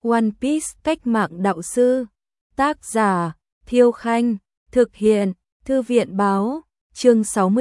One Piece cách mạng đạo sư. Tác giả Thiêu Khanh. Thực hiện Thư viện báo. Chương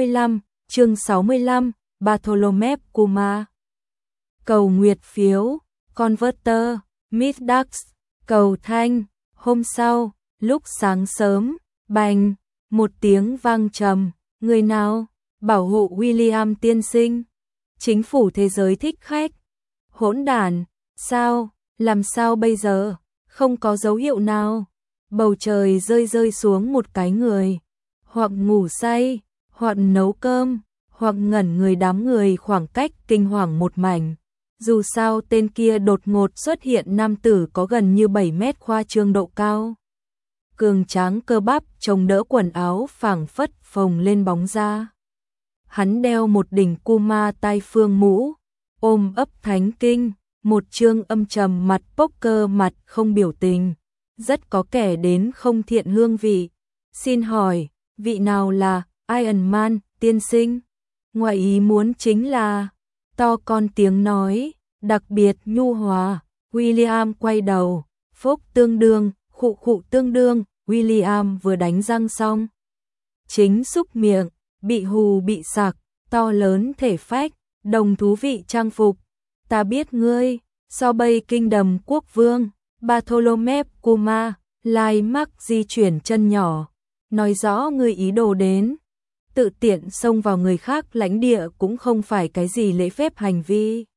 65. Bartholomew Kuma. Cầu nguyệt phiếu. Converter. Middags. Cầu thanh. Hôm sau, lúc sáng sớm, bành, một tiếng vang trầm. Người nào? Bảo hộ William tiên sinh. Chính phủ thế giới thích khách. Hỗn đản. Sao? Làm sao bây giờ? Không có dấu hiệu nào. Bầu trời rơi xuống một cái người. Hoặc ngủ say, hoặc nấu cơm, hoặc ngẩn người. Đám người khoảng cách kinh hoàng một mảnh. Dù sao tên kia đột ngột xuất hiện, nam tử có gần như 7 mét, khoa trương độ cao. Cường tráng cơ bắp chống đỡ, quần áo phảng phất phồng lên bóng da. Hắn đeo một đỉnh Kuma tai phương mũ, ôm ấp thánh kinh, một trương âm trầm mặt poker, mặt không biểu tình, rất có kẻ đến không thiện hương vị. Xin hỏi, vị nào là Iron Man tiên sinh? Ngoài ý muốn chính là, to con tiếng nói, đặc biệt nhu hòa. William quay đầu, phốc tương đương, khụ tương đương. William vừa đánh răng xong, chính xúc miệng, bị hù bị sặc, to lớn thể phách, đồng thú vị trang phục. Ta biết ngươi, so bay kinh đầm quốc vương, Bartholomew Kuma. Lai Mark di chuyển chân nhỏ, nói rõ ngươi ý đồ đến. Tự tiện xông vào người khác lãnh địa cũng không phải cái gì lễ phép hành vi.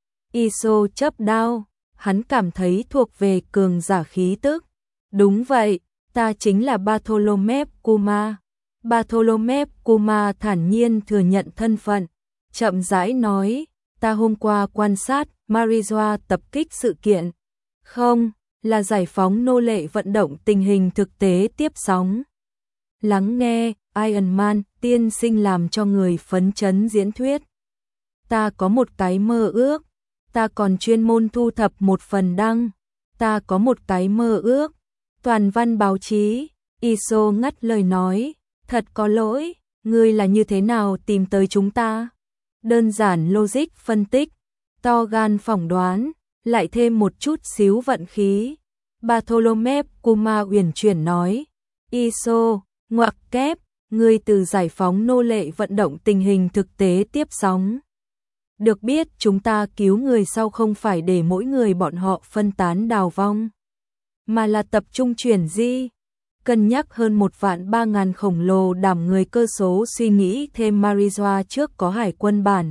Iso chớp đao, hắn cảm thấy thuộc về cường giả khí tức. Đúng vậy, ta chính là Bartholomew Kuma. Bartholomew Kuma thản nhiên thừa nhận thân phận, chậm rãi nói, ta hôm qua quan sát Marijoa tập kích sự kiện. Không, là giải phóng nô lệ vận động tình hình thực tế tiếp sóng. Lắng nghe, Iron Man tiên sinh làm cho người phấn chấn diễn thuyết. Ta có một cái mơ ước, ta còn chuyên môn thu thập một phần đăng. Ta có một cái mơ ước, toàn văn báo chí. Iso ngắt lời nói, thật có lỗi, ngươi là như thế nào tìm tới chúng ta? Đơn giản logic phân tích, to gan phỏng đoán, lại thêm một chút xíu vận khí. Bartholomew Kuma uyển chuyển nói, Iso, ngoặc kép, ngươi từ giải phóng nô lệ vận động tình hình thực tế tiếp sóng. Được biết chúng ta cứu người sau không phải để mỗi người bọn họ phân tán đào vong, mà là tập trung chuyển di. Cân nhắc hơn 1.300.000 khổng lồ đảm người cơ số, suy nghĩ thêm Marijoa trước có hải quân bản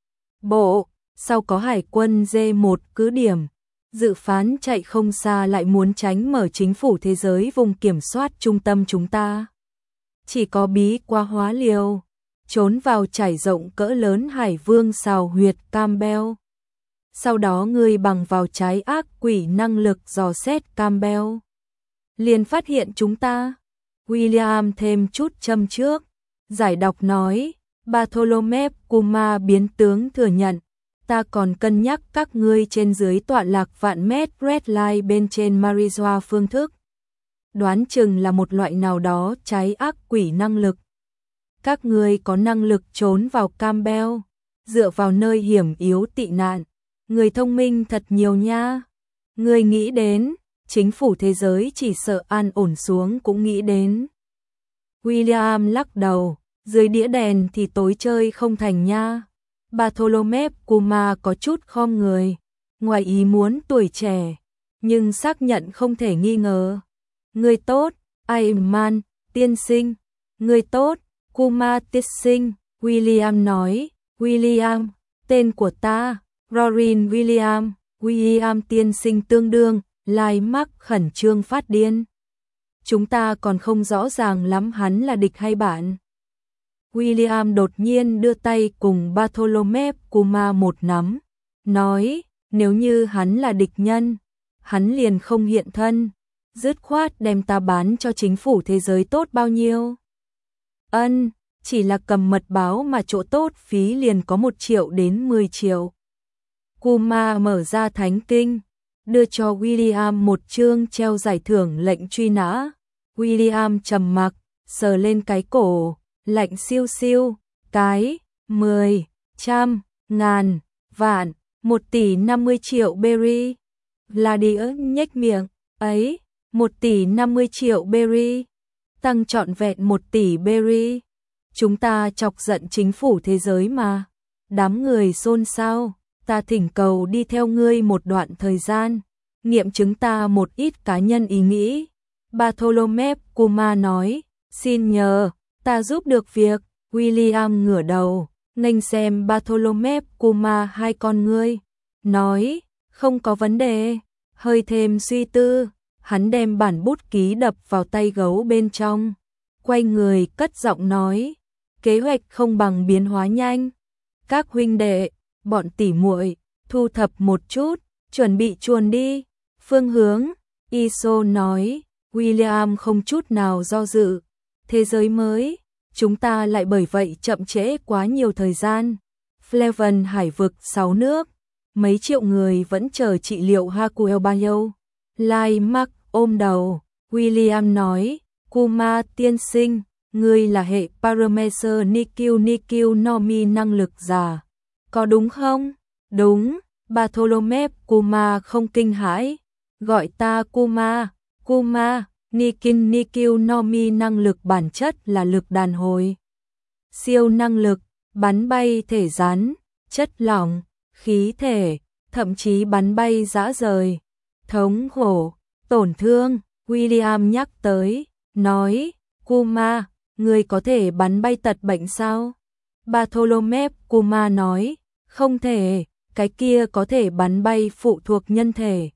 bộ, sau có hải quân D1 cứ điểm. Dự phán chạy không xa, lại muốn tránh mở chính phủ thế giới vùng kiểm soát trung tâm chúng ta. Chỉ có bí quá hóa liều, trốn vào trải rộng cỡ lớn hải vương xào huyệt Campbell. Sau đó ngươi bằng vào trái ác quỷ năng lực dò xét Campbell, liền phát hiện chúng ta. William thêm chút châm trước, giải đọc nói, Bartholomew Kuma biến tướng thừa nhận, ta còn cân nhắc các ngươi trên dưới tọa lạc vạn mét red line bên trên Marijoa phương thức. Đoán chừng là một loại nào đó trái ác quỷ năng lực. Các ngươi có năng lực trốn vào Campbell, dựa vào nơi hiểm yếu tị nạn. Người thông minh thật nhiều nha. Ngươi nghĩ đến, chính phủ thế giới chỉ sợ an ổn xuống cũng nghĩ đến. William lắc đầu, dưới đĩa đèn thì tối chơi không thành nha. Bartholomew Kuma có chút khom người, ngoài ý muốn tuổi trẻ, nhưng xác nhận không thể nghi ngờ. Người tốt, Iron Man tiên sinh. Người tốt, Kuma tiên sinh. William nói, William, tên của ta, Rorin William. William tiên sinh tương đương. Lai Mark khẩn trương phát điên. Chúng ta còn không rõ ràng lắm hắn là địch hay bạn. William đột nhiên đưa tay cùng Bartholomew Kuma một nắm, nói, nếu như hắn là địch nhân, hắn liền không hiện thân, dứt khoát đem ta bán cho chính phủ thế giới tốt bao nhiêu. Ân, chỉ là cầm mật báo mà chỗ tốt phí liền có 1 triệu đến 10 triệu. Kuma mở ra thánh kinh, đưa cho William một chương treo giải thưởng lệnh truy nã. William trầm mặc, sờ lên cái cổ, lạnh siêu siêu, cái, 10, trăm, ngàn, vạn, 1 tỷ 50 triệu berry. Gladius nhếch miệng, ấy, 1 tỷ 50 triệu berry, tăng trọn vẹn 1 tỷ berry. Chúng ta chọc giận chính phủ thế giới mà. Đám người xôn xao, ta thỉnh cầu đi theo ngươi một đoạn thời gian, nghiệm chứng ta một ít cá nhân ý nghĩ. Bartholomew Kuma nói, xin nhờ, ta giúp được việc. William ngửa đầu, nghênh xem Bartholomew Kuma hai con ngươi, nói, không có vấn đề. Hơi thêm suy tư, hắn đem bản bút ký đập vào tay gấu bên trong, quay người cất giọng nói, kế hoạch không bằng biến hóa nhanh. Các huynh đệ, bọn tỉ muội, thu thập một chút, chuẩn bị chuồn đi. Phương hướng, Iso nói. William không chút nào do dự. Thế giới mới, chúng ta lại bởi vậy chậm trễ quá nhiều thời gian. Fleven hải vực 6 nước, mấy triệu người vẫn chờ trị liệu Hakuel Bayo. Lai Mark ôm đầu, William nói, Kuma tiên sinh, ngươi là hệ Parameser Nikil Nomi năng lực giả, có đúng không? Đúng, Bartholomew Kuma không kinh hãi, gọi ta Kuma. Kuma, Nikil Nomi năng lực bản chất là lực đàn hồi. Siêu năng lực, bắn bay thể rắn, chất lỏng, khí thể, thậm chí bắn bay dã rời, thống khổ, tổn thương. William nhắc tới, nói, Kuma, người có thể bắn bay tật bệnh sao? Bartholomew Kuma nói, không thể, cái kia có thể bắn bay phụ thuộc nhân thể.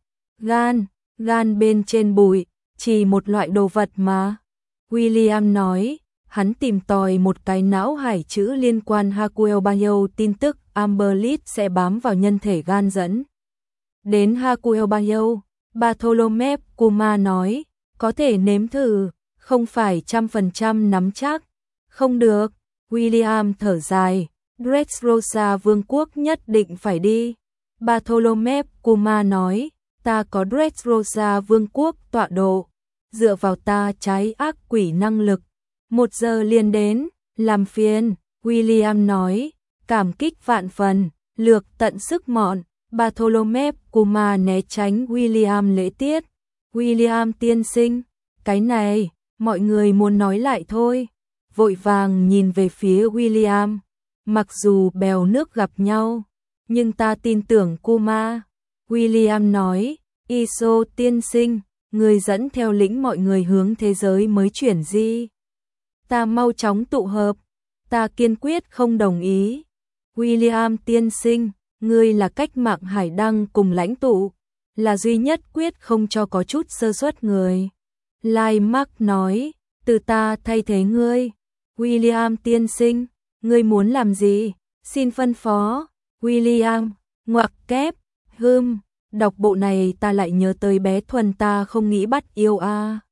Gan bên trên bụi, chỉ một loại đồ vật mà. William nói, hắn tìm tòi một cái não hải chữ liên quan Hakuel Bayo tin tức Amberlit sẽ bám vào nhân thể gan dẫn đến Hakuel Bayo. Bartholomew Kuma nói, có thể nếm thử, không phải 100% nắm chắc. Không được, William thở dài, Dressrosa vương quốc nhất định phải đi. Bartholomew Kuma nói, ta có Dressrosa vương quốc tọa độ, dựa vào ta trái ác quỷ năng lực, 1 giờ liền đến, làm phiền. William nói, cảm kích vạn phần, lược tận sức mọn. Bartholomew Kuma né tránh William lễ tiết. William tiên sinh, cái này, mọi người muốn nói lại thôi. Vội vàng nhìn về phía William, mặc dù bèo nước gặp nhau, nhưng ta tin tưởng Kuma. William nói, Iso tiên sinh, người dẫn theo lĩnh mọi người hướng thế giới mới chuyển di. Ta mau chóng tụ hợp, ta kiên quyết không đồng ý. William tiên sinh, ngươi là cách mạng hải đăng cùng lãnh tụ, là duy nhất quyết không cho có chút sơ suất người. Lai Mark nói, từ ta thay thế ngươi. William tiên sinh, ngươi muốn làm gì? Xin phân phó. William, ngoặc kép, đọc bộ này ta lại nhớ tới bé Thuần ta không nghĩ bắt yêu a.